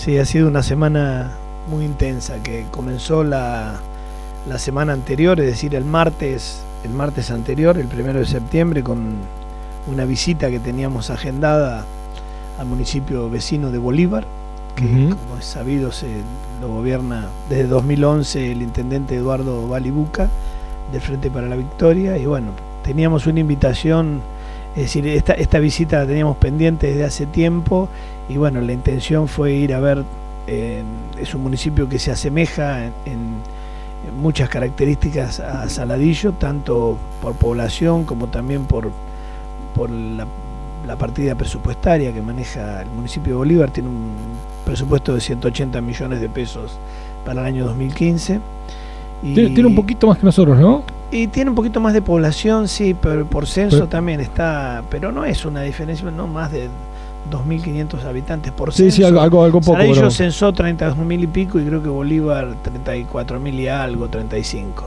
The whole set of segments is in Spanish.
Sí, ha sido una semana muy intensa que comenzó la semana anterior, es decir, el martes anterior, el 1 de septiembre, con una visita que teníamos agendada al municipio vecino de Bolívar, que como es sabido lo gobierna desde 2011 el intendente Eduardo Balibuca del Frente para la Victoria. Y bueno, teníamos una invitación, es decir, esta visita la teníamos pendiente desde hace tiempo, y bueno, la intención fue ir a ver. Es un municipio que se asemeja en muchas características a Saladillo, tanto por población como también por la partida presupuestaria que maneja el municipio de Bolívar. Tiene un presupuesto de 180 millones de pesos para el año 2015. Tiene un poquito más que nosotros, ¿no? Y tiene un poquito más de población, sí, pero por censo también está, pero no es una diferencia, no más de 2.500 habitantes por censo. Sí, algo poco. Saladillo pero censó 32.000 y pico, y creo que Bolívar 34.000 y algo, 35.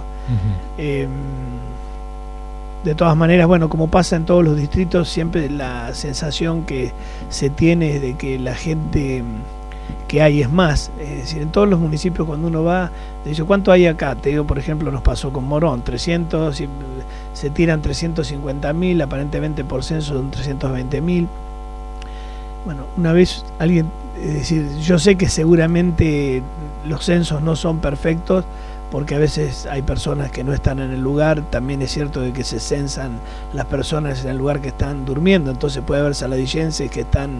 De todas maneras, bueno, como pasa en todos los distritos, siempre la sensación que se tiene es de que la gente que hay es más. Es decir, en todos los municipios, cuando uno va, te dice, ¿cuánto hay acá? Te digo, por ejemplo, nos pasó con Morón, 300, y se tiran 350.000, aparentemente por censo son 320.000. Bueno, una vez alguien, es decir, yo sé que seguramente los censos no son perfectos, porque a veces hay personas que no están en el lugar. También es cierto de que se censan las personas en el lugar que están durmiendo, entonces puede haber saladillenses que están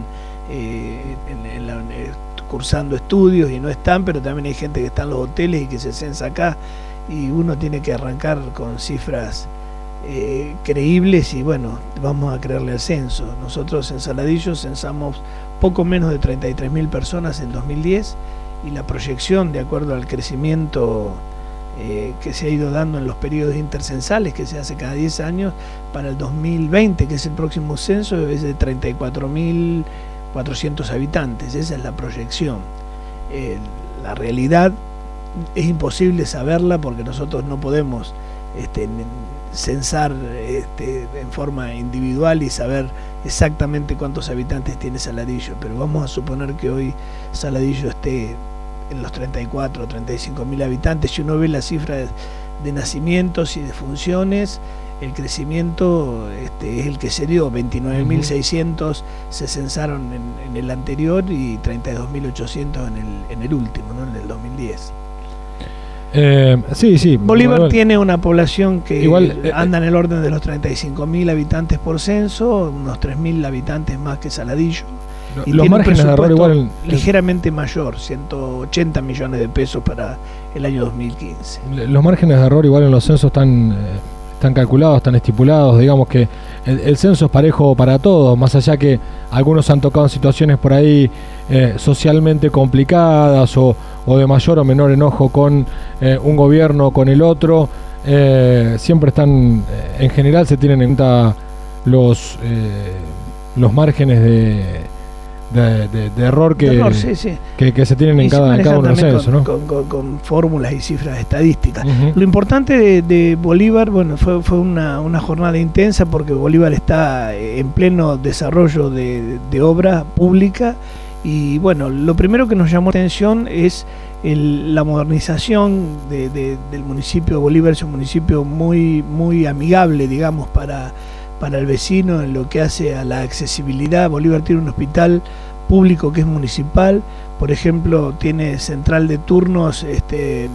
cursando estudios y no están, pero también hay gente que está en los hoteles y que se censa acá, y uno tiene que arrancar con cifras creíbles, y bueno, vamos a creerle al censo. Nosotros en Saladillo censamos poco menos de 33.000 personas en 2010, y la proyección, de acuerdo al crecimiento que se ha ido dando en los periodos intercensales que se hace cada 10 años, para el 2020, que es el próximo censo, es de 34.400 habitantes. Esa es la proyección. La realidad es imposible saberla, porque nosotros no podemos censar en forma individual y saber exactamente cuántos habitantes tiene Saladillo, pero vamos a suponer que hoy Saladillo esté en los 34 o 35.000 habitantes. Si uno ve la cifra de nacimientos y de funciones, el crecimiento es el que se dio. 29.600 se censaron en el anterior y 32.800 en el último, ¿no? En el 2010. Sí. Bolívar tiene una población que anda en el orden de los 35.000 habitantes por censo, unos 3.000 habitantes más que Saladillo. Y los márgenes de error igual ligeramente mayor, 180 millones de pesos para el año 2015. Los márgenes de error igual en los censos están calculados, están estipulados. Digamos que el censo es parejo para todos, más allá que algunos han tocado en situaciones por ahí socialmente complicadas, o de mayor o menor enojo con un gobierno o con el otro. Siempre están, en general se tienen en cuenta los márgenes de error que se tienen en cada uno de los censos, ¿no? Con fórmulas y cifras estadísticas. Lo importante de Bolívar, bueno, fue una jornada intensa, porque Bolívar está en pleno desarrollo de obra pública, y bueno, lo primero que nos llamó la atención es la modernización del municipio de Bolívar. Es un municipio muy, muy amigable, digamos, para el vecino en lo que hace a la accesibilidad. Bolívar tiene un hospital público que es municipal, por ejemplo, tiene central de turnos en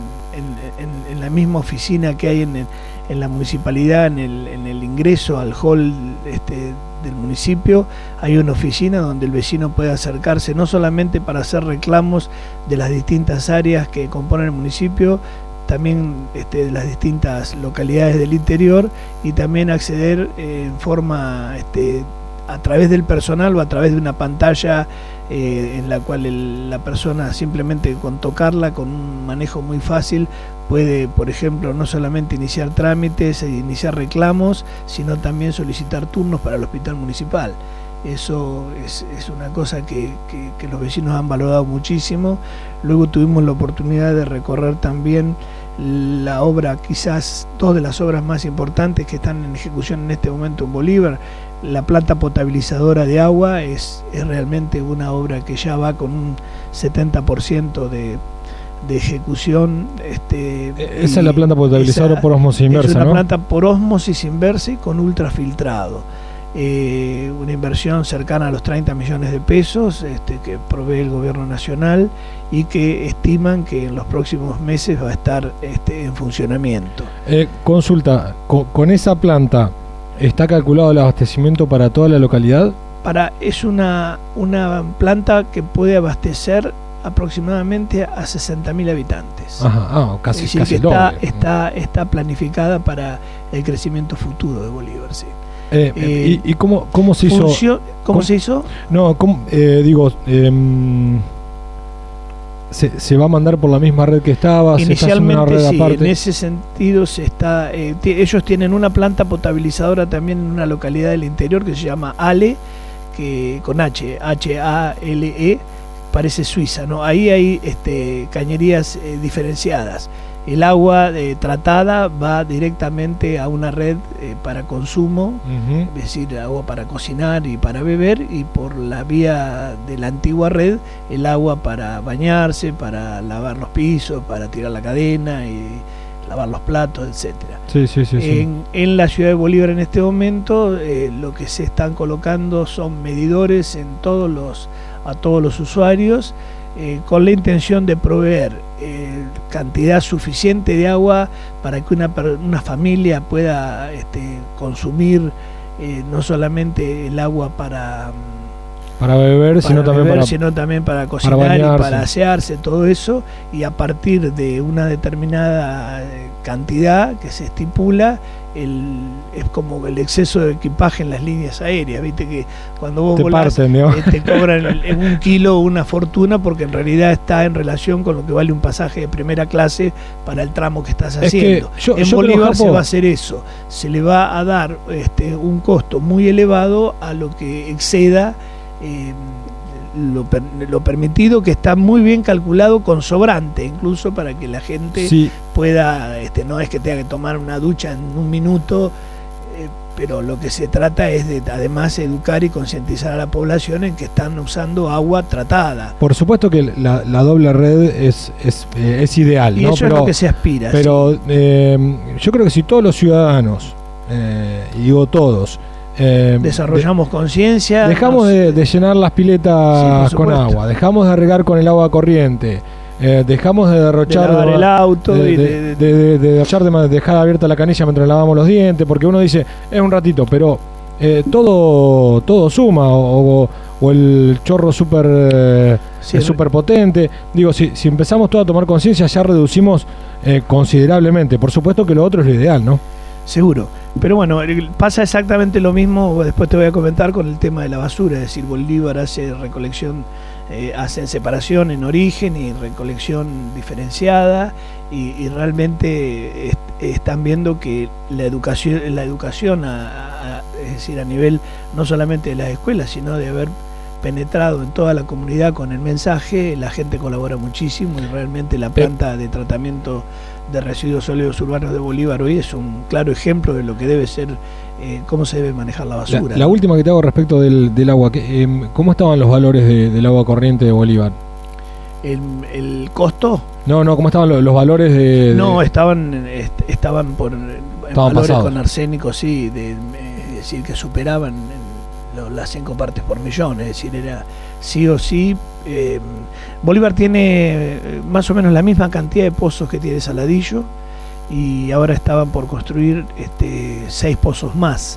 la misma oficina que hay en la municipalidad, en el ingreso al hall del municipio. Hay una oficina donde el vecino puede acercarse, no solamente para hacer reclamos de las distintas áreas que componen el municipio, también de las distintas localidades del interior, y también acceder en forma a través del personal o a través de una pantalla en la cual la persona, simplemente con tocarla, con un manejo muy fácil, puede, por ejemplo, no solamente iniciar trámites e iniciar reclamos, sino también solicitar turnos para el hospital municipal. Eso es una cosa que los vecinos han valorado muchísimo. Luego tuvimos la oportunidad de recorrer también la obra, quizás dos de las obras más importantes que están en ejecución en este momento en Bolívar. La planta potabilizadora de agua es realmente una obra que ya va con un 70% de ejecución. Esa es la planta potabilizadora por osmosis inversa, ¿no? Es una planta por osmosis inversa y con ultrafiltrado. Una inversión cercana a los 30 millones de pesos que provee el gobierno nacional y que estiman que en los próximos meses va a estar en funcionamiento. Consulta, ¿con esa planta está calculado el abastecimiento para toda la localidad? Es una planta que puede abastecer aproximadamente a 60.000 habitantes. Ajá, casi, es decir, casi que está planificada para el crecimiento futuro de Bolívar, sí. ¿Y cómo se hizo? ¿Cómo se hizo? No, se va a mandar por la misma red que estaba. Inicialmente una red sí, aparte. En ese sentido ellos tienen una planta potabilizadora también en una localidad del interior que se llama Ale, que con H-A-L-E, parece Suiza, ¿no? Ahí hay cañerías diferenciadas. El agua tratada va directamente a una red para consumo, es decir, agua para cocinar y para beber, y por la vía de la antigua red, el agua para bañarse, para lavar los pisos, para tirar la cadena y lavar los platos, etcétera. Sí. En la ciudad de Bolívar en este momento lo que se están colocando son medidores a todos los usuarios, con la intención de proveer cantidad suficiente de agua para que una familia pueda consumir no solamente el agua para beber, sino también para cocinar y para asearse, todo eso, y a partir de una determinada cantidad que se estipula, es como el exceso de equipaje en las líneas aéreas, viste que cuando vos volás te cobran en un kilo una fortuna, porque en realidad está en relación con lo que vale un pasaje de primera clase para el tramo que estás haciendo. En Bolívar se va a hacer eso, se le va a dar un costo muy elevado a lo que exceda lo permitido, que está muy bien calculado con sobrante, incluso para que la gente pueda, no es que tenga que tomar una ducha en un minuto, pero lo que se trata es de además educar y concientizar a la población en que están usando agua tratada. Por supuesto que la doble red es ideal, y ¿no? Eso es lo que se aspira. Pero yo creo que si todos los ciudadanos, y digo todos, desarrollamos conciencia, dejamos de llenar las piletas con agua, dejamos de regar con el agua corriente, dejamos de derrochar, de lavar el auto, de dejar abierta la canilla mientras lavamos los dientes, porque uno dice es un ratito, pero todo suma, o el chorro súper potente. Digo, si empezamos todos a tomar conciencia, ya reducimos considerablemente. Por supuesto que lo otro es lo ideal, ¿no? Seguro. Pero bueno, pasa exactamente lo mismo, después te voy a comentar, con el tema de la basura. Es decir, Bolívar hace recolección, hacen separación en origen y recolección diferenciada, y realmente están viendo que la educación es decir, a nivel no solamente de las escuelas, sino de haber penetrado en toda la comunidad con el mensaje, la gente colabora muchísimo, y realmente la planta de tratamiento de residuos sólidos urbanos de Bolívar hoy es un claro ejemplo de lo que debe ser, cómo se debe manejar la basura. La última que te hago respecto del agua, ¿cómo estaban los valores del agua corriente de Bolívar? ¿El costo? No, ¿cómo estaban los valores No, estaban por valores pasados, con arsénico, sí, es decir, que superaban las 5 partes por millón, es decir, era sí o sí. Bolívar tiene más o menos la misma cantidad de pozos que tiene Saladillo, y ahora estaban por construir 6 pozos más.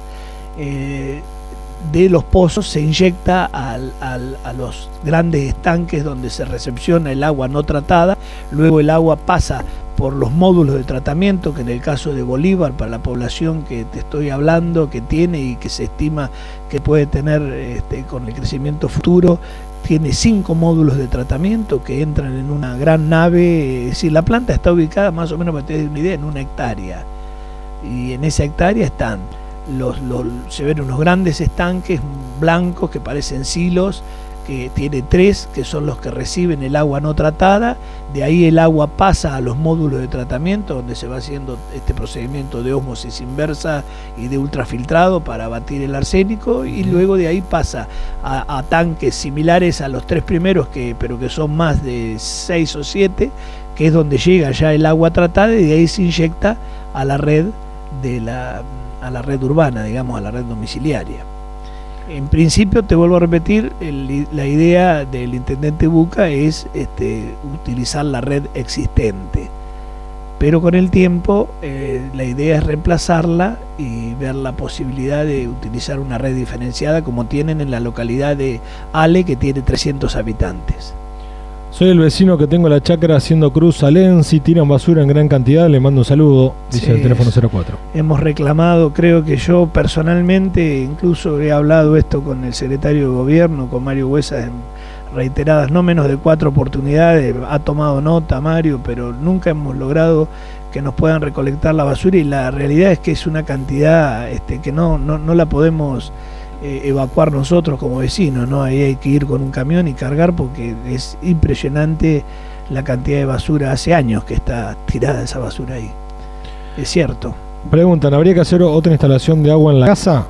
De los pozos se inyecta a los grandes estanques donde se recepciona el agua no tratada, luego el agua pasa por los módulos de tratamiento, que en el caso de Bolívar, para la población que te estoy hablando, que tiene y que se estima que puede tener con el crecimiento futuro, tiene 5 módulos de tratamiento que entran en una gran nave. Es decir, la planta está ubicada, más o menos para que te des una idea, en una hectárea, y en esa hectárea están se ven unos grandes estanques blancos que parecen silos, que tiene 3, que son los que reciben el agua no tratada. De ahí el agua pasa a los módulos de tratamiento, donde se va haciendo este procedimiento de ósmosis inversa y de ultrafiltrado para abatir el arsénico, y luego de ahí pasa a tanques similares a los 3 primeros, pero que son más de 6 o 7, que es donde llega ya el agua tratada, y de ahí se inyecta a la red a la red urbana, digamos, a la red domiciliaria. En principio, te vuelvo a repetir, la idea del intendente Buca es utilizar la red existente, pero con el tiempo la idea es reemplazarla y ver la posibilidad de utilizar una red diferenciada como tienen en la localidad de Ale, que tiene 300 habitantes. Soy el vecino que tengo la chacra haciendo cruz a Lenzi, tiran basura en gran cantidad, le mando un saludo, dice sí, el teléfono 04. Hemos reclamado, creo que yo personalmente, incluso he hablado esto con el secretario de gobierno, con Mario Huesa, en reiteradas, no menos de 4 oportunidades, ha tomado nota Mario, pero nunca hemos logrado que nos puedan recolectar la basura, y la realidad es que es una cantidad que no la podemos evacuar nosotros como vecinos, ¿no? Ahí hay que ir con un camión y cargar, porque es impresionante la cantidad de basura. Hace años que está tirada esa basura ahí. Es cierto. Preguntan, ¿habría que hacer otra instalación de agua en la casa?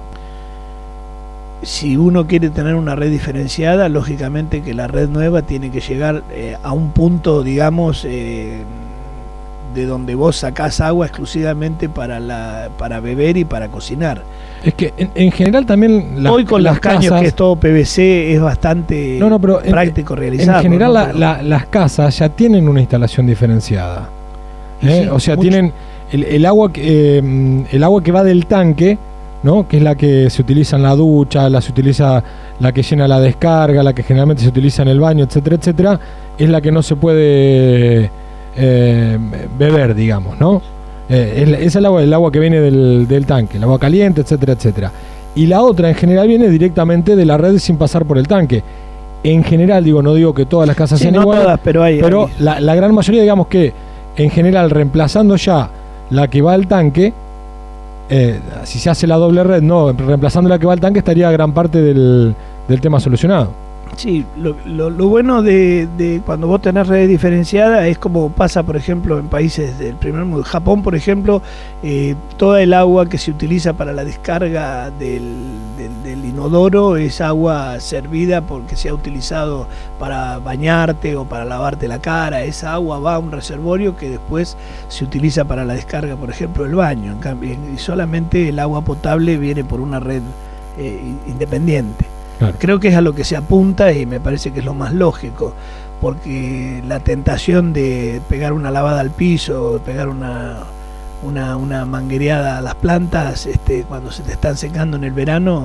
Si uno quiere tener una red diferenciada, lógicamente que la red nueva tiene que llegar a un punto, digamos, de donde vos sacás agua exclusivamente para beber y para cocinar. Es que en general también hoy con las caños casas, que es todo PVC, es bastante práctico realizarlo. En general las casas ya tienen una instalación diferenciada. Sí, o sea, tienen el agua que va del tanque, ¿no? Que es la que se utiliza en la ducha, se utiliza la que llena la descarga, la que generalmente se utiliza en el baño, etcétera, etcétera, es la que no se puede beber, digamos, ¿no? Es el agua que viene del tanque, el agua caliente, etcétera, etcétera. Y la otra en general viene directamente de la red sin pasar por el tanque. En general, no digo que todas las casas sean iguales, todas, pero la gran mayoría, digamos que en general, reemplazando ya la que va al tanque, si se hace la doble red, no, reemplazando la que va al tanque, estaría gran parte del tema solucionado. Sí, lo bueno de cuando vos tenés redes diferenciadas es como pasa, por ejemplo, en países del primer mundo. Japón, por ejemplo, toda el agua que se utiliza para la descarga del inodoro es agua servida porque se ha utilizado para bañarte o para lavarte la cara. Esa agua va a un reservorio que después se utiliza para la descarga, por ejemplo, del baño. En cambio, y solamente el agua potable viene por una red independiente. Claro. Creo que es a lo que se apunta y me parece que es lo más lógico, porque la tentación de pegar una lavada al piso, pegar una manguereada a las plantas cuando se te están secando en el verano,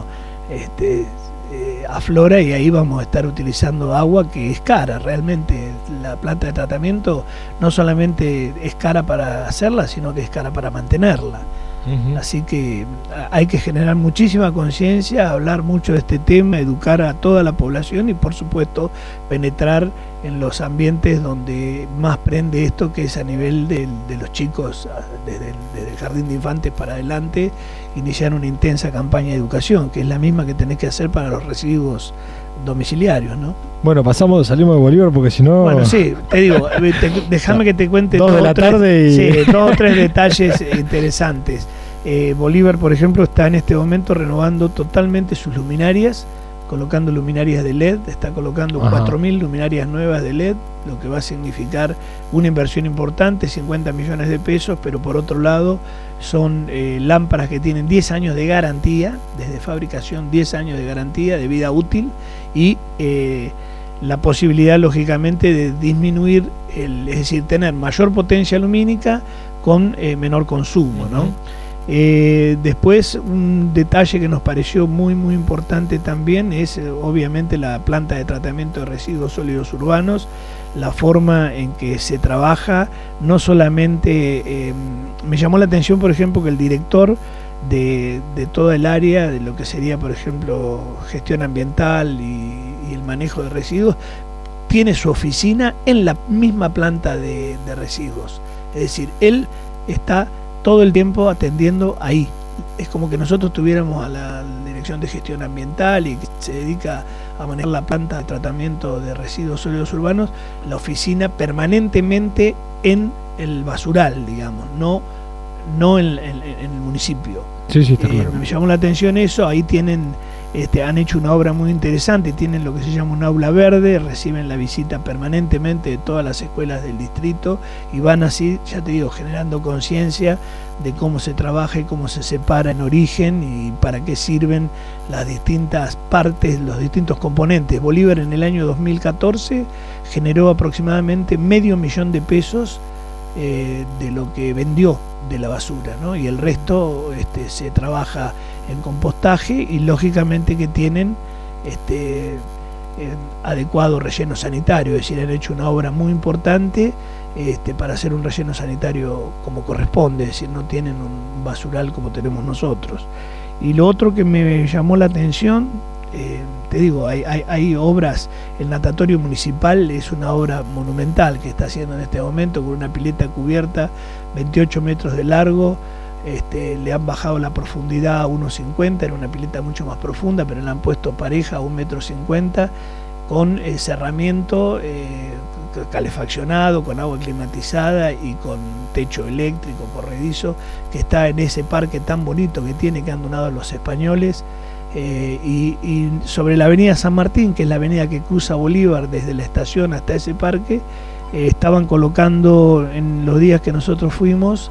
aflora, y ahí vamos a estar utilizando agua que es cara. Realmente la planta de tratamiento no solamente es cara para hacerla, sino que es cara para mantenerla. Así que hay que generar muchísima conciencia, hablar mucho de este tema, educar a toda la población y, por supuesto, penetrar en los ambientes donde más prende esto, que es a nivel de los chicos, desde el jardín de infantes para adelante, iniciar una intensa campaña de educación, que es la misma que tenés que hacer para los residuos domiciliarios, ¿no? Bueno, salimos de Bolívar porque si no... Bueno, sí, te digo, déjame que te cuente 2 de la tarde y... Sí, 2 o 3 detalles interesantes. Bolívar, por ejemplo, está en este momento renovando totalmente sus luminarias, colocando luminarias de LED, está colocando 4.000 luminarias nuevas de LED, lo que va a significar una inversión importante, 50 millones de pesos, pero por otro lado son lámparas que tienen 10 años de garantía, desde fabricación 10 años de garantía de vida útil, y la posibilidad, lógicamente, de disminuir, es decir, tener mayor potencia lumínica con menor consumo, ¿no? Después, un detalle que nos pareció muy importante también es obviamente la planta de tratamiento de residuos sólidos urbanos, la forma en que se trabaja. No solamente me llamó la atención, por ejemplo, que el director de toda el área de lo que sería, por ejemplo, gestión ambiental y el manejo de residuos, tiene su oficina en la misma planta de residuos. Es decir, él está todo el tiempo atendiendo ahí. Es como que nosotros tuviéramos a la dirección de gestión ambiental y que se dedica a manejar la planta de tratamiento de residuos sólidos urbanos, la oficina permanentemente en el basural, digamos, no en el municipio. Sí, está claro. Me llamó la atención eso. Ahí han hecho una obra muy interesante, tienen lo que se llama un aula verde, reciben la visita permanentemente de todas las escuelas del distrito y van así, ya te digo, generando conciencia de cómo se trabaja y cómo se separa en origen y para qué sirven las distintas partes, los distintos componentes. Bolívar en el año 2014 generó aproximadamente $500,000 de lo que vendió de la basura, ¿no? Y el resto se trabaja en compostaje y lógicamente que tienen adecuado relleno sanitario, es decir, han hecho una obra muy importante para hacer un relleno sanitario como corresponde, es decir, no tienen un basural como tenemos nosotros. Y lo otro que me llamó la atención, te digo, hay obras, el natatorio municipal es una obra monumental que está haciendo en este momento con una pileta cubierta 28 metros de largo. Le han bajado la profundidad a 1,50, era una pileta mucho más profunda, pero le han puesto pareja a 1,50 m con cerramiento calefaccionado, con agua climatizada y con techo eléctrico corredizo, que está en ese parque tan bonito que tiene, que han donado los españoles. Y sobre la avenida San Martín, que es la avenida que cruza Bolívar desde la estación hasta ese parque, estaban colocando en los días que nosotros fuimos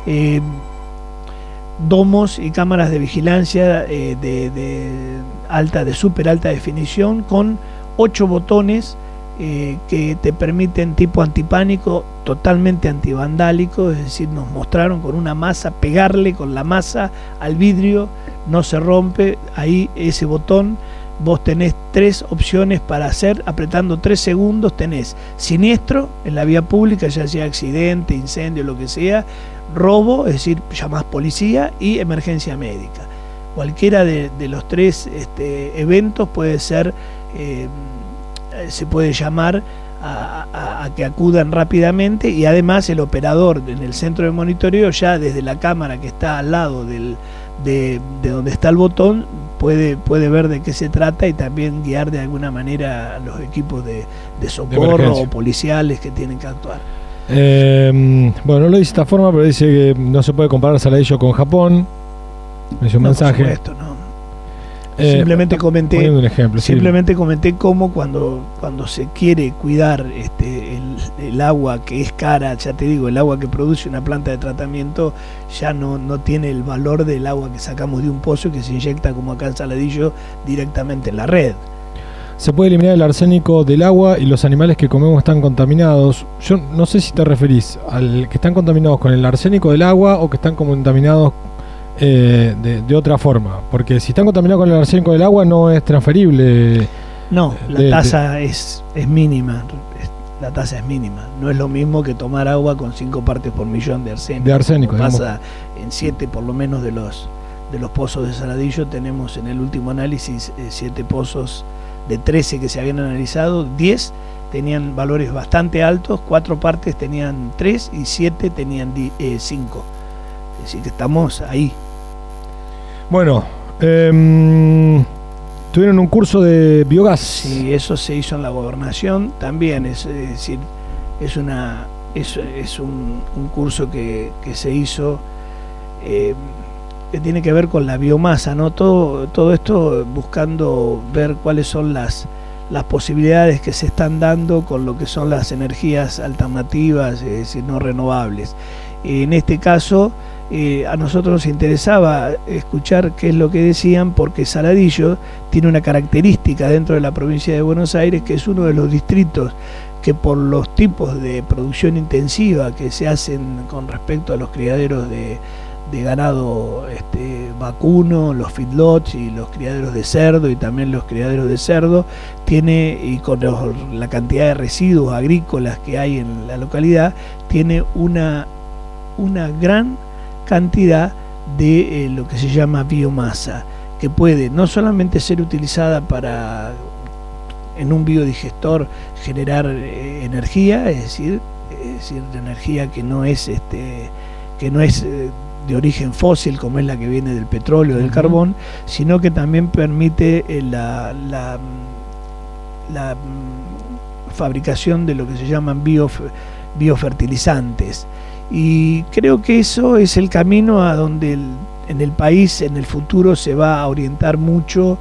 domos y cámaras de vigilancia de súper alta definición con 8 botones que te permiten, tipo antipánico, totalmente antivandálico, es decir, nos mostraron con una masa, pegarle con la masa al vidrio, no se rompe. Ahí ese botón, vos tenés 3 opciones para hacer, apretando 3 segundos tenés siniestro en la vía pública, ya sea accidente, incendio, lo que sea, robo, es decir, llamás policía, y emergencia médica. Cualquiera de los 3 eventos puede ser, se puede llamar a que acudan rápidamente, y además el operador en el centro de monitoreo, ya desde la cámara que está al lado de donde está el botón, puede ver de qué se trata y también guiar de alguna manera a los equipos de socorro o policiales que tienen que actuar. Bueno, no lo dice de esta forma, pero dice que no se puede comparar Saladillo con Japón. Me hizo un mensaje. Por supuesto, no. Simplemente comenté un ejemplo, comenté cómo cuando se quiere cuidar el agua, que es cara, ya te digo, el agua que produce una planta de tratamiento ya no tiene el valor del agua que sacamos de un pozo y que se inyecta, como acá en Saladillo, directamente en la red. Se puede eliminar el arsénico del agua y los animales que comemos están contaminados. Yo no sé si te referís al que están contaminados con el arsénico del agua o que están contaminados de otra forma, porque si están contaminados con el arsénico del agua no es transferible. No, la tasa es mínima. La tasa es mínima. No es lo mismo que tomar agua con 5 partes por millón de arsénico. De arsénico, pasa en 7 por lo menos de los pozos de Saladillo. Tenemos en el último análisis 7 pozos de 13 que se habían analizado, 10 tenían valores bastante altos, 4 partes tenían 3 y 7 tenían 5. Es decir, que estamos ahí. Bueno, tuvieron un curso de biogás. Sí, eso se hizo en la gobernación también, es decir, es un curso que se hizo que tiene que ver con la biomasa, ¿no? Todo esto buscando ver cuáles son las posibilidades que se están dando con lo que son las energías alternativas, es decir, no renovables. En este caso, a nosotros nos interesaba escuchar qué es lo que decían, porque Saladillo tiene una característica dentro de la provincia de Buenos Aires, que es uno de los distritos que, por los tipos de producción intensiva que se hacen con respecto a los criaderos de ganado vacuno, los feedlots y los criaderos de cerdo, y también los criaderos de cerdo, tiene, y con la cantidad de residuos agrícolas que hay en la localidad, tiene una gran cantidad de lo que se llama biomasa, que puede no solamente ser utilizada para, en un biodigestor, generar energía, es decir, energía que no es de origen fósil, como es la que viene del petróleo, del carbón, sino que también permite la fabricación de lo que se llaman biofertilizantes. Y creo que eso es el camino a donde en el país en el futuro se va a orientar muchos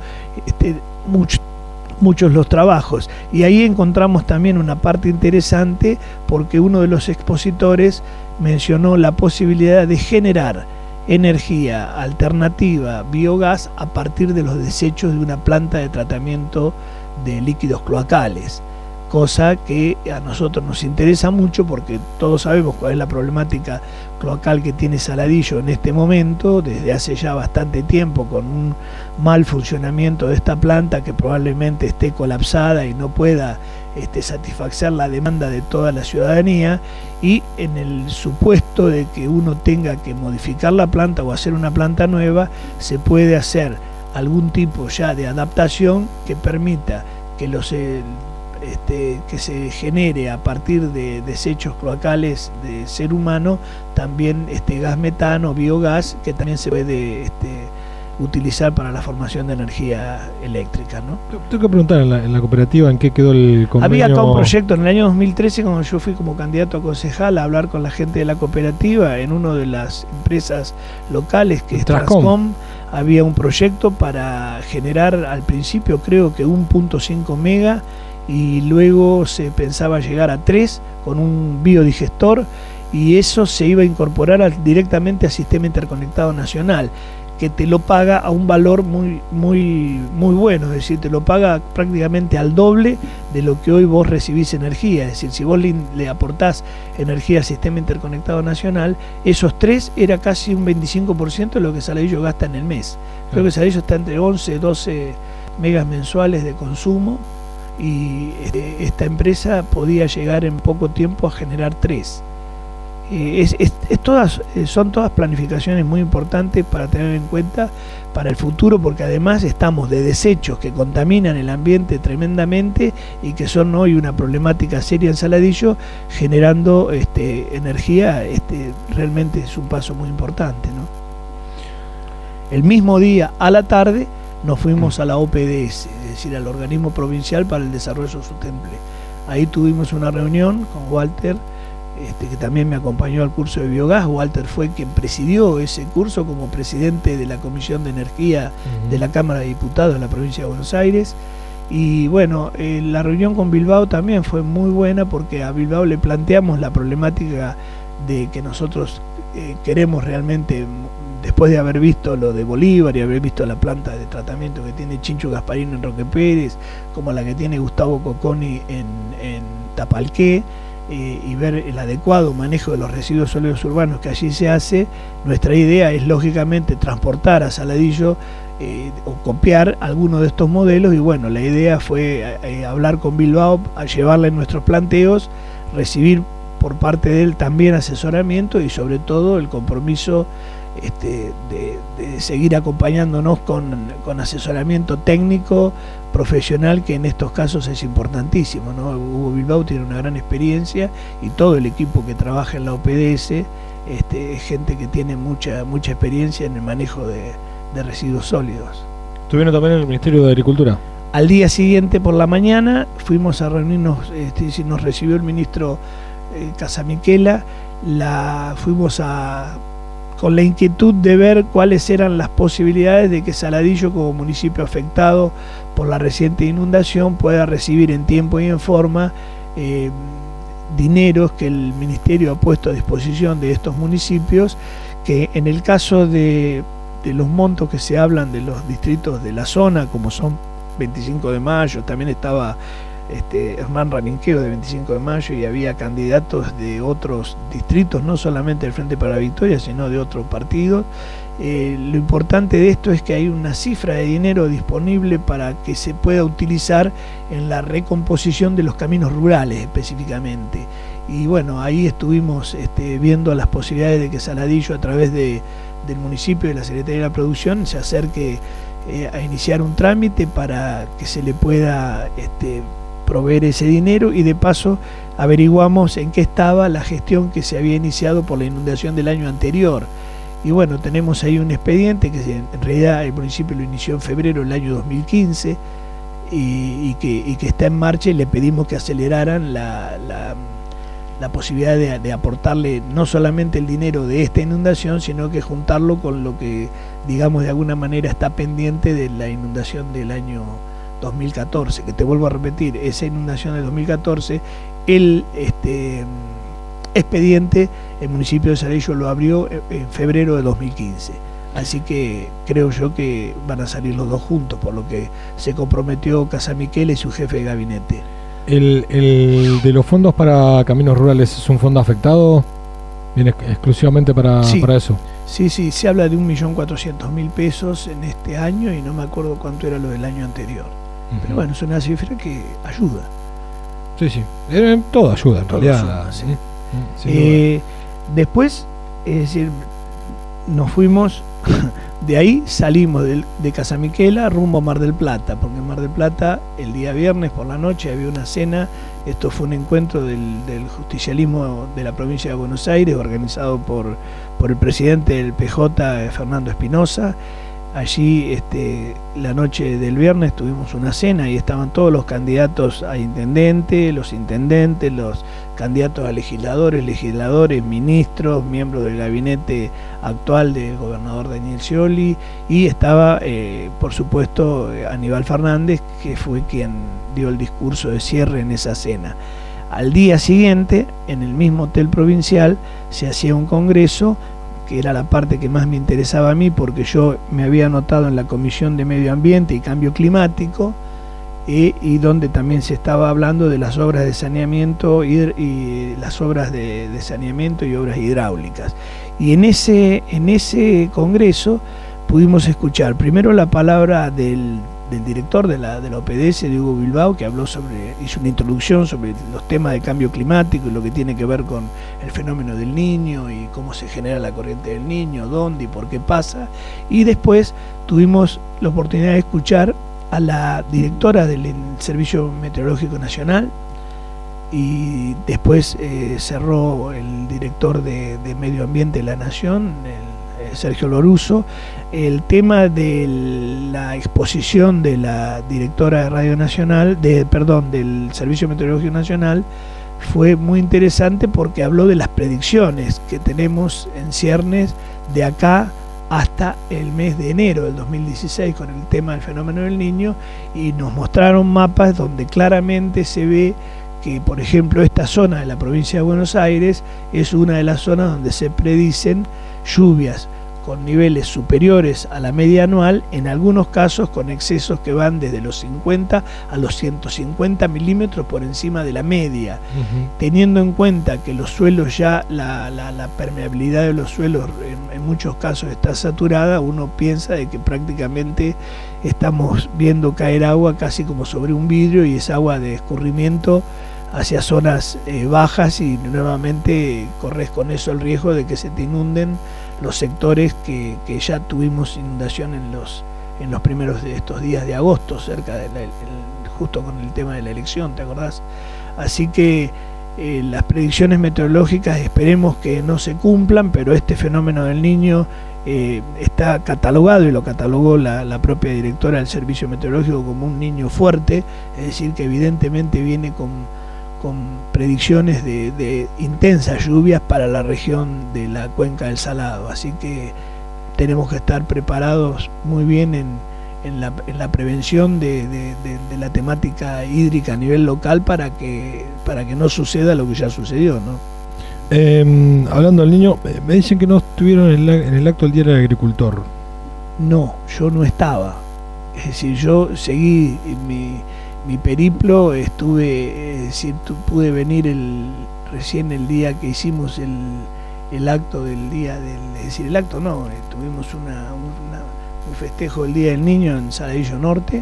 los trabajos. Y ahí encontramos también una parte interesante, porque uno de los expositores mencionó la posibilidad de generar energía alternativa, biogás, a partir de los desechos de una planta de tratamiento de líquidos cloacales, cosa que a nosotros nos interesa mucho, porque todos sabemos cuál es la problemática cloacal que tiene Saladillo en este momento, desde hace ya bastante tiempo, con un mal funcionamiento de esta planta que probablemente esté colapsada y no pueda satisfacer la demanda de toda la ciudadanía. Y en el supuesto de que uno tenga que modificar la planta o hacer una planta nueva, se puede hacer algún tipo ya de adaptación que permita que que se genere a partir de desechos cloacales de ser humano también gas metano, biogás, que también se puede utilizar para la formación de energía eléctrica, ¿no? Tengo que preguntar en la cooperativa en qué quedó el convenio. Había acá un proyecto en el año 2013, cuando yo fui como candidato a concejal a hablar con la gente de la cooperativa en una de las empresas locales, que es Trascom. Había un proyecto para generar al principio creo que 1.5 mega, y luego se pensaba llegar a 3 con un biodigestor, y eso se iba a incorporar directamente al Sistema Interconectado Nacional, que te lo paga a un valor muy bueno, es decir, te lo paga prácticamente al doble de lo que hoy vos recibís energía. Es decir, si vos le aportás energía al Sistema Interconectado Nacional, esos 3 era casi un 25% de lo que Saladillo gasta en el mes. Creo que Saladillo está entre 11 y 12 megas mensuales de consumo, y esta empresa podía llegar en poco tiempo a generar 3. Son todas planificaciones muy importantes para tener en cuenta para el futuro, porque además estamos de desechos que contaminan el ambiente tremendamente y que son hoy una problemática seria en Saladillo, generando energía. Realmente es un paso muy importante, ¿no? El mismo día, a la tarde, nos fuimos a la OPDS, es decir, al Organismo Provincial para el Desarrollo Sustentable. Ahí tuvimos una reunión con Walter, que también me acompañó al curso de biogás. Walter fue quien presidió ese curso como presidente de la Comisión de Energía de la Cámara de Diputados de la provincia de Buenos Aires. Y bueno, la reunión con Bilbao también fue muy buena, porque a Bilbao le planteamos la problemática de que nosotros queremos realmente, después de haber visto lo de Bolívar y haber visto la planta de tratamiento que tiene Chincho Gasparino en Roque Pérez, como la que tiene Gustavo Cocconi en Tapalqué, y ver el adecuado manejo de los residuos sólidos urbanos que allí se hace, nuestra idea es lógicamente transportar a Saladillo o copiar alguno de estos modelos. Y bueno, la idea fue hablar con Bilbao, a llevarle nuestros planteos, recibir por parte de él también asesoramiento y sobre todo el compromiso de seguir acompañándonos con asesoramiento técnico, profesional, que en estos casos es importantísimo, ¿no? Hugo Bilbao tiene una gran experiencia, y todo el equipo que trabaja en la OPDS es gente que tiene mucha experiencia en el manejo de residuos sólidos. ¿Estuvieron también en el Ministerio de Agricultura? Al día siguiente por la mañana fuimos a reunirnos, nos recibió el ministro Casamiquela, fuimos con la inquietud de ver cuáles eran las posibilidades de que Saladillo, como municipio afectado por la reciente inundación, pueda recibir en tiempo y en forma dineros que el ministerio ha puesto a disposición de estos municipios, que en el caso de los montos que se hablan de los distritos de la zona, como son 25 de Mayo, también estaba Hernán Raninqueo de 25 de Mayo, y había candidatos de otros distritos, no solamente del Frente para la Victoria, sino de otros partidos. Lo importante de esto es que hay una cifra de dinero disponible para que se pueda utilizar en la recomposición de los caminos rurales específicamente. Y bueno, ahí estuvimos viendo las posibilidades de que Saladillo, a través del municipio y de la Secretaría de la Producción, se acerque a iniciar un trámite para que se le pueda proveer ese dinero, y de paso averiguamos en qué estaba la gestión que se había iniciado por la inundación del año anterior. Y bueno, tenemos ahí un expediente que en realidad el municipio lo inició en febrero del año 2015, y que está en marcha, y le pedimos que aceleraran la posibilidad de aportarle no solamente el dinero de esta inundación, sino que juntarlo con lo que, digamos, de alguna manera está pendiente de la inundación del año 2014, que te vuelvo a repetir, esa inundación de 2014, el expediente, el municipio de Saladillo lo abrió en febrero de 2015. Así que creo yo que van a salir los dos juntos, por lo que se comprometió Casamiquela y su jefe de gabinete. ¿El de los fondos para caminos rurales es un fondo afectado? ¿Viene exclusivamente para eso? Sí, se habla de 1.400.000 pesos en este año, y no me acuerdo cuánto era lo del año anterior. Pero bueno, es una cifra que ayuda. Sí. Todo ayuda, en realidad. Sí. Después, es decir, nos fuimos, de ahí salimos de Casamiquela rumbo a Mar del Plata, porque en Mar del Plata el día viernes por la noche había una cena. Esto fue un encuentro del justicialismo de la provincia de Buenos Aires, organizado por el presidente del PJ, Fernando Espinosa. Allí la noche del viernes tuvimos una cena y estaban todos los candidatos a intendente, los intendentes, los candidatos a legisladores, ministros, miembros del gabinete actual del gobernador Daniel Scioli, y estaba, por supuesto, Aníbal Fernández, que fue quien dio el discurso de cierre en esa cena. Al día siguiente, en el mismo hotel provincial, se hacía un congreso, que era la parte que más me interesaba a mí, porque yo me había anotado en la Comisión de Medio Ambiente y Cambio Climático, y donde también se estaba hablando de las obras de saneamiento y las obras de saneamiento y obras hidráulicas. Y en ese congreso pudimos escuchar primero la palabra del director de la OPDS, de Hugo Bilbao, que hizo una introducción sobre los temas de cambio climático y lo que tiene que ver con el fenómeno del Niño y cómo se genera la corriente del Niño, dónde y por qué pasa. Y después tuvimos la oportunidad de escuchar a la directora del Servicio Meteorológico Nacional, y después cerró el director de Medio Ambiente de la Nación, Sergio Loruso, el tema de la exposición de la directora de Radio Nacional, del Servicio Meteorológico Nacional. Fue muy interesante porque habló de las predicciones que tenemos en ciernes de acá hasta el mes de enero del 2016 con el tema del fenómeno del Niño, y nos mostraron mapas donde claramente se ve que, por ejemplo, esta zona de la provincia de Buenos Aires es una de las zonas donde se predicen lluvias con niveles superiores a la media anual, en algunos casos con excesos que van desde los 50 a los 150 milímetros por encima de la media. Teniendo en cuenta que los suelos ya, la permeabilidad de los suelos en muchos casos está saturada, uno piensa de que prácticamente estamos viendo caer agua casi como sobre un vidrio, y es agua de escurrimiento hacia zonas bajas, y nuevamente corres con eso el riesgo de que se te inunden los sectores que ya tuvimos inundación en los primeros de estos días de agosto, cerca de justo con el tema de la elección, ¿te acordás? Así que las predicciones meteorológicas esperemos que no se cumplan, pero este fenómeno del Niño está catalogado, y lo catalogó la propia directora del Servicio Meteorológico, como un niño fuerte, es decir, que evidentemente viene con predicciones de intensas lluvias para la región de la cuenca del Salado. Así que tenemos que estar preparados muy bien en la prevención de la temática hídrica a nivel local para que no suceda lo que ya sucedió, ¿no? Hablando del Niño, me dicen que no estuvieron en el acto del Día del Agricultor. No, yo no estaba. Es decir, yo seguí mi periplo, pude venir recién el día que hicimos el acto del día tuvimos un festejo del Día del Niño en Saladillo Norte,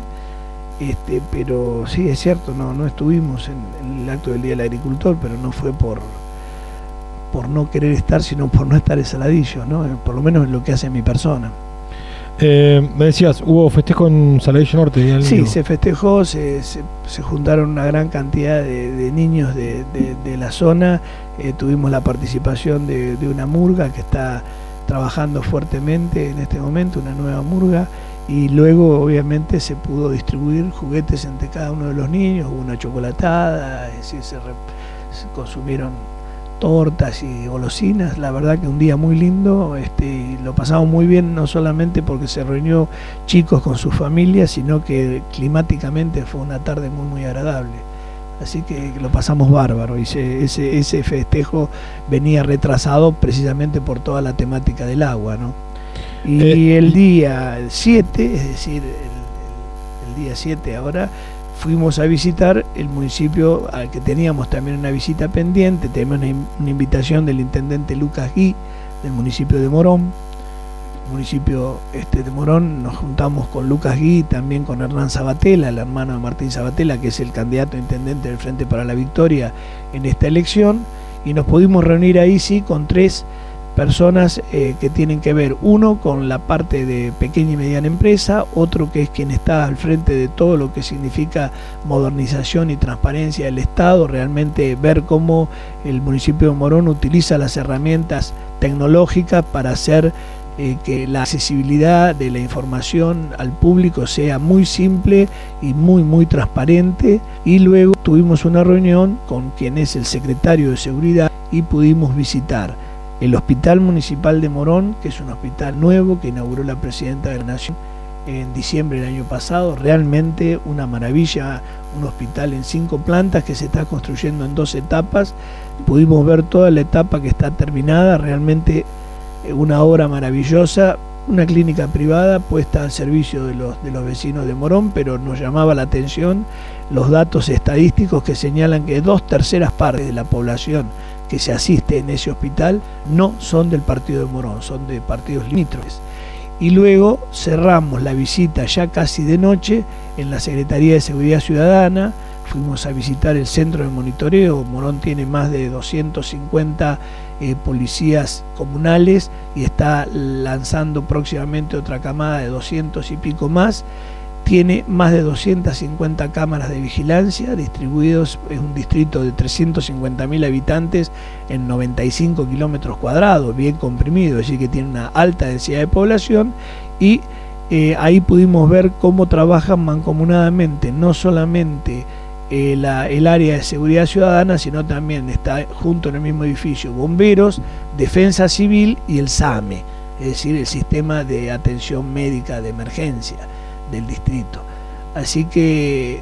pero sí, es cierto, no estuvimos en el acto del Día del Agricultor, pero no fue por no querer estar, sino por no estar en Saladillo, ¿no? Por lo menos en lo que hace mi persona. Me decías, hubo festejo en Saladillo Norte. Sí, se festejó, se juntaron una gran cantidad de niños de la zona. Tuvimos la participación de una murga que está trabajando fuertemente en este momento, una nueva murga, y luego obviamente se pudo distribuir juguetes entre cada uno de los niños, hubo una chocolatada, es decir, se consumieron tortas y golosinas. La verdad que un día muy lindo, lo pasamos muy bien, no solamente porque se reunió chicos con sus familias, sino que climáticamente fue una tarde muy muy agradable, así que lo pasamos bárbaro, y ese festejo venía retrasado precisamente por toda la temática del agua, ¿no? Y el día 7, es decir, el día 7 ahora, fuimos a visitar el municipio al que teníamos también una visita pendiente. Tenemos una invitación del intendente Lucas Gui, del municipio de Morón. Municipio de Morón, nos juntamos con Lucas Gui, también con Hernán Sabatella, el hermano de Martín Sabatella, que es el candidato a intendente del Frente para la Victoria en esta elección, y nos pudimos reunir ahí sí con 3 personas que tienen que ver, uno con la parte de pequeña y mediana empresa, otro que es quien está al frente de todo lo que significa modernización y transparencia del Estado, realmente ver cómo el municipio de Morón utiliza las herramientas tecnológicas para hacer que la accesibilidad de la información al público sea muy simple y muy muy transparente. Y luego tuvimos una reunión con quien es el secretario de Seguridad y pudimos visitar el Hospital Municipal de Morón, que es un hospital nuevo que inauguró la Presidenta de la Nación en diciembre del año pasado. Realmente una maravilla, un hospital en 5 plantas que se está construyendo en 2 etapas. Pudimos ver toda la etapa que está terminada, realmente una obra maravillosa, una clínica privada puesta al servicio de los vecinos de Morón, pero nos llamaba la atención los datos estadísticos que señalan que 2/3 partes de la población que se asiste en ese hospital no son del partido de Morón, son de partidos limítrofes. Y luego cerramos la visita ya casi de noche en la Secretaría de Seguridad Ciudadana. Fuimos a visitar el centro de monitoreo. Morón tiene más de 250 policías comunales y está lanzando próximamente otra camada de 200 y pico más. Tiene más de 250 cámaras de vigilancia distribuidos, es un distrito de 350.000 habitantes en 95 kilómetros cuadrados, bien comprimido, es decir que tiene una alta densidad de población, y ahí pudimos ver cómo trabajan mancomunadamente, no solamente el área de seguridad ciudadana, sino también está junto en el mismo edificio bomberos, defensa civil y el SAME, es decir, el sistema de atención médica de emergencia del distrito. Así que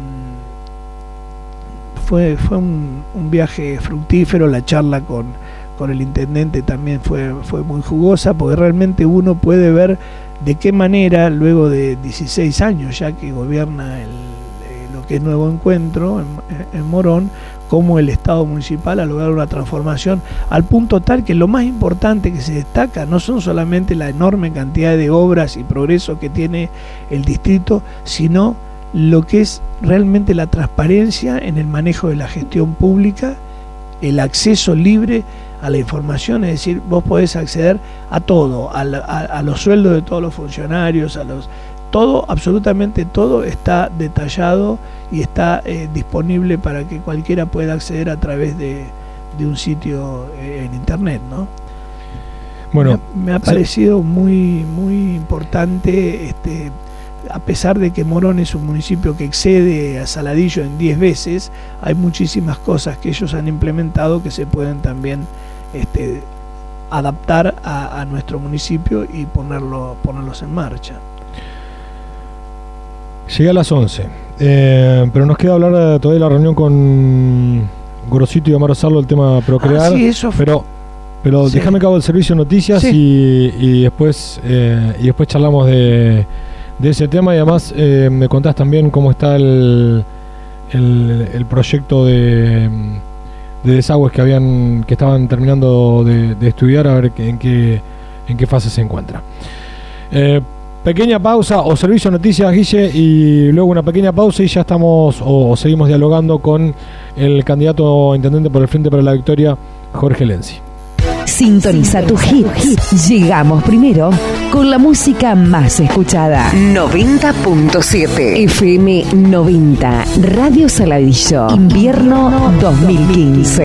fue un viaje fructífero. La charla con el intendente también fue muy jugosa, porque realmente uno puede ver de qué manera, luego de 16 años ya que gobierna lo que es Nuevo Encuentro en Morón, cómo el Estado municipal ha logrado una transformación al punto tal que lo más importante que se destaca no son solamente la enorme cantidad de obras y progreso que tiene el distrito, sino lo que es realmente la transparencia en el manejo de la gestión pública, el acceso libre a la información, es decir, vos podés acceder a todo, a los sueldos de todos los funcionarios, todo, absolutamente todo está detallado y está disponible para que cualquiera pueda acceder a través de un sitio en internet, ¿no? Bueno, me ha parecido muy muy importante, a pesar de que Morón es un municipio que excede a Saladillo en 10 veces, hay muchísimas cosas que ellos han implementado que se pueden también adaptar a nuestro municipio y ponerlos en marcha. Llegué a las 11, pero nos queda hablar todavía de la reunión con Gorosito y Amaro Sarlo, del tema Procrear. Sí, eso fue. Pero sí, déjame que hago el servicio de noticias, sí. y después charlamos de ese tema, y además me contás también cómo está el proyecto de desagües que estaban terminando de estudiar, a ver en qué fase se encuentra. Pequeña pausa o servicio de noticias, Guille, y luego una pequeña pausa y ya estamos o seguimos dialogando con el candidato a intendente por el Frente para la Victoria, Jorge Lenzi. Sintoniza tu hit. Llegamos primero con la música más escuchada. 90.7 FM 90. Radio Saladillo. Invierno 2015.